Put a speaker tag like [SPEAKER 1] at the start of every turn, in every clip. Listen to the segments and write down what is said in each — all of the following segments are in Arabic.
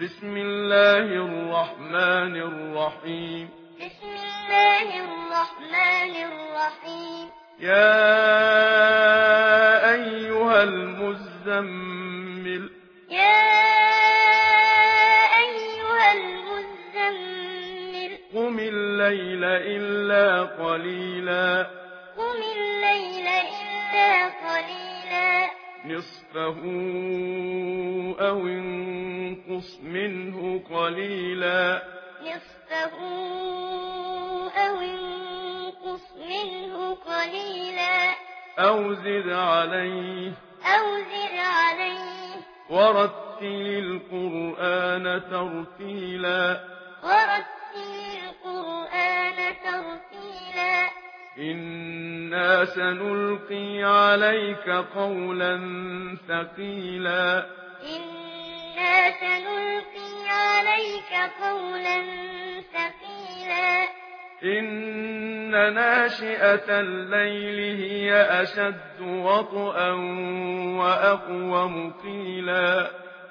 [SPEAKER 1] بسم الله الرحمن الرحيم
[SPEAKER 2] بسم الله الرحمن الرحيم
[SPEAKER 1] يا أيها المزمل
[SPEAKER 2] يا أيها المزمل
[SPEAKER 1] قم الليل إلا قليلا
[SPEAKER 2] قم الليل إلا قليلا
[SPEAKER 1] نصفه أو انقص منه قليلا
[SPEAKER 2] نصفه أو انقص منه قليلا
[SPEAKER 1] أو زد عليه ورتل القرآن ترتيلا إنا سنلقي عليك قولا ثقيلا إن ناشئة الليل هي أشد وطئا وأقوم قيلا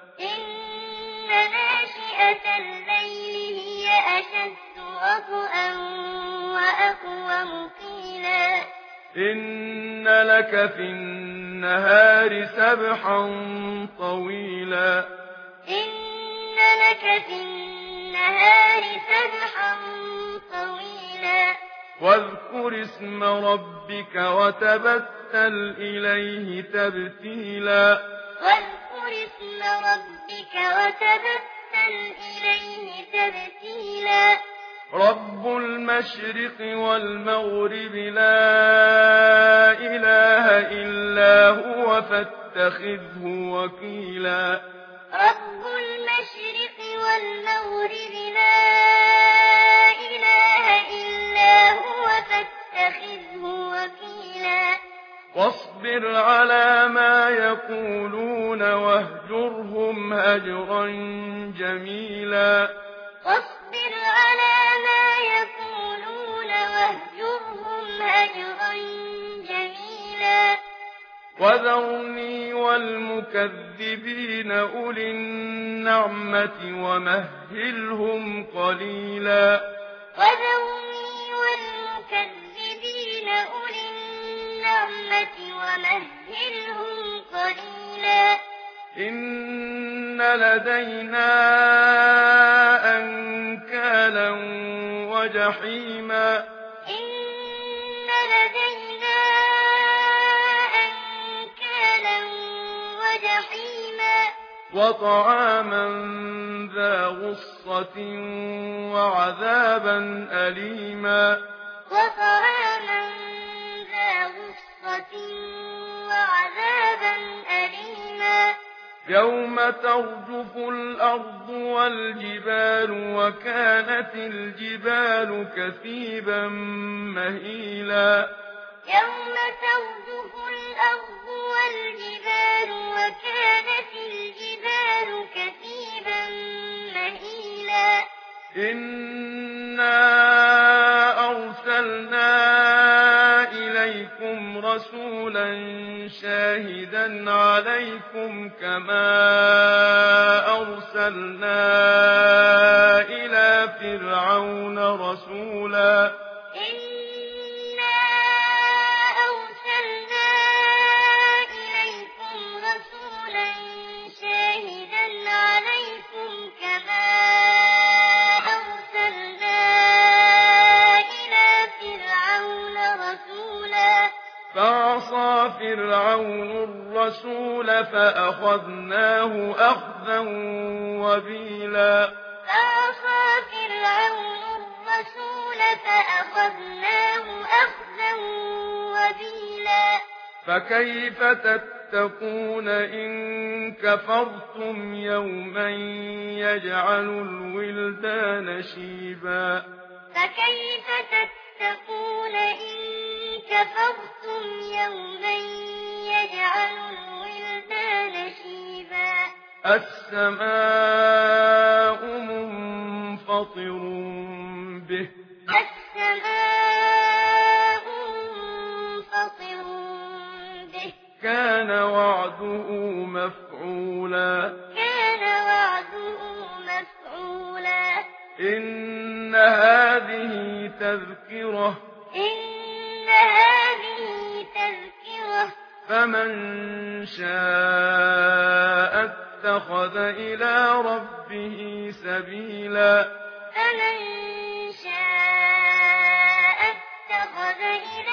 [SPEAKER 1] إن لك في النهار سبحا طويلا واذكر اسم ربك وتبتل إليه تبتيلا رب المشرق والمغرب لا إله إلا هو فاتخذه وكيلا
[SPEAKER 2] رب المشرق والمغرب لا إله إلا هو فاتخذه وكيلا
[SPEAKER 1] واصبر على ما يقولون واهجرهم هجرا جميلا
[SPEAKER 2] واصبر على ما يقولون واهجرهم هجرا جميلا
[SPEAKER 1] وذرني والمكذبين أولي النعمة ومهلهم قليلا
[SPEAKER 2] وذرني والمكذبين أولي النعمة ومهلهم قليلا
[SPEAKER 1] إن لدينا أنكالا وجحيما
[SPEAKER 2] إن لدينا أنكالا وجحيما
[SPEAKER 1] وطعاما ذا غصة وعذابا أليما
[SPEAKER 2] وطعاما ذا غصة وعذابا أليما
[SPEAKER 1] يوم ترجف الأرض والجبال وكانت الجبال كثيبا مهيلا
[SPEAKER 2] يوم ترجف الأرض والجبال وكانت الجبال كثيبا مهيلا
[SPEAKER 1] إنا أرسلنا إليكم رسولا شاهدا عليكم كما أرسلنا إلى فرعون رسولا
[SPEAKER 2] إنا أرسلنا إليكم رسولا شاهدا عليكم كما أرسلنا إلى فرعون رسولا
[SPEAKER 1] فعصى فرعون الرسول فأخذناه أخذا وبيلا فكيف تتقون إن كفرتم يوما يجعل الولدان شيبا
[SPEAKER 2] فكيف تتقون إن كفرتم يوما يجعل الولدان شيبا
[SPEAKER 1] السماء منفطر به كان وعده مفعولا تذكرة فمن شاء اتخذ إلى ربه سبيلا